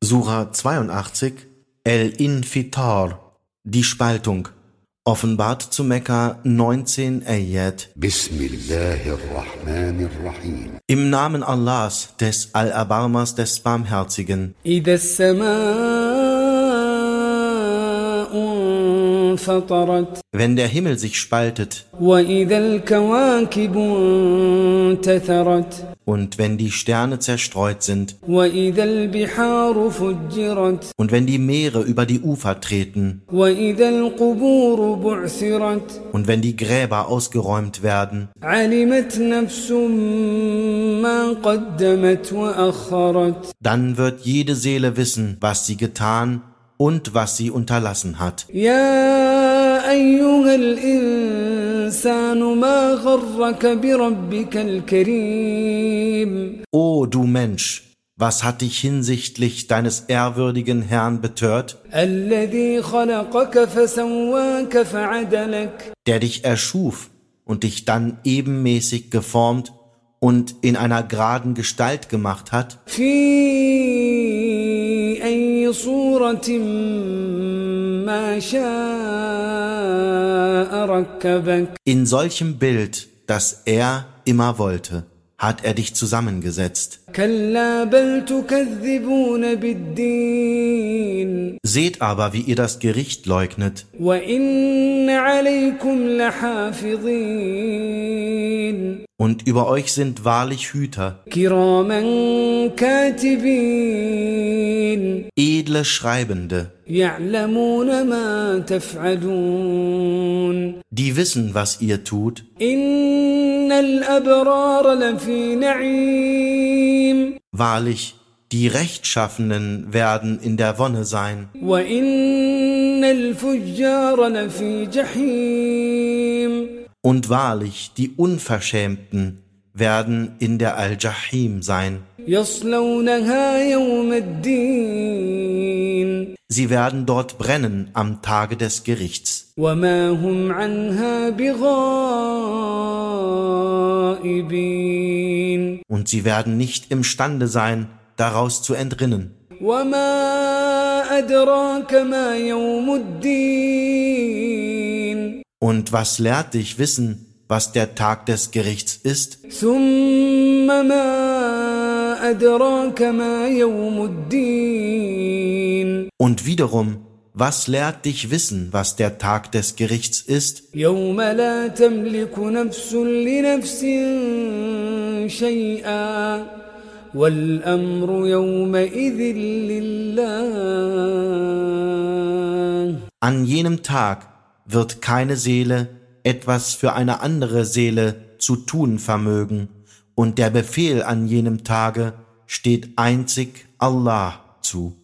Sura 82, El-Infitar, die Spaltung, offenbart zu Mekka 19 Ayat. Bismillahirrahmanirrahim. Im Namen Allahs, des Allerbarmers, des Barmherzigen. إذا السماء انفطرت Wenn der Himmel sich spaltet وإذا الكواكب انتثرت und wenn die Sterne zerstreut sind وإذا البحار فجرت und wenn die Meere über die Ufer treten وإذا القبور بعثرت und wenn die Gräber ausgeräumt werden, علمت نفس ما قدمت وأخرت dann wird jede Seele wissen, was sie getan und was sie unterlassen hat. يا أيها الإنسان ما غرك بربك الكريم O du Mensch, was hat dich hinsichtlich deines ehrwürdigen Herrn betört, الذي خلقك فسواك فعدلك der dich erschuf und dich dann ebenmäßig geformt und in einer geraden Gestalt gemacht hat, في أي صورة ما شاء ركبك in solchem Bild, das er immer wollte, hat er dich zusammengesetzt. كلا بل تكذبون بالدين Seht aber, wie ihr das Gericht leugnet, وإن عليكم لحافظين und über euch sind wahrlich Hüter, كراما كاتبين edle Schreibende, يعلمون ما تفعلون die wissen, was ihr tut. إن الأبرار لفي نعيم Wahrlich, die Rechtschaffenen werden in der Wonne sein, وإن الفجار لفي جحيم und wahrlich, die Unverschämten werden in der Al-Jahim sein. يصلونها يوم الدين Sie werden dort brennen am Tage des Gerichts, وما هم عنها بغائبين und sie werden nicht imstande sein, daraus zu entrinnen. وما أدراك ما يوم الدين Und was lehrt dich wissen, was der Tag des Gerichts ist? ثم ما أدراك ما يوم الدين Und wiederum, was lehrt dich wissen, was der Tag des Gerichts ist? يوم لا تملك نفس لنفس شيئا والأمر يومئذ لله An jenem Tag wird keine Seele etwas für eine andere Seele zu tun vermögen, und der Befehl an jenem Tage steht einzig Allah zu.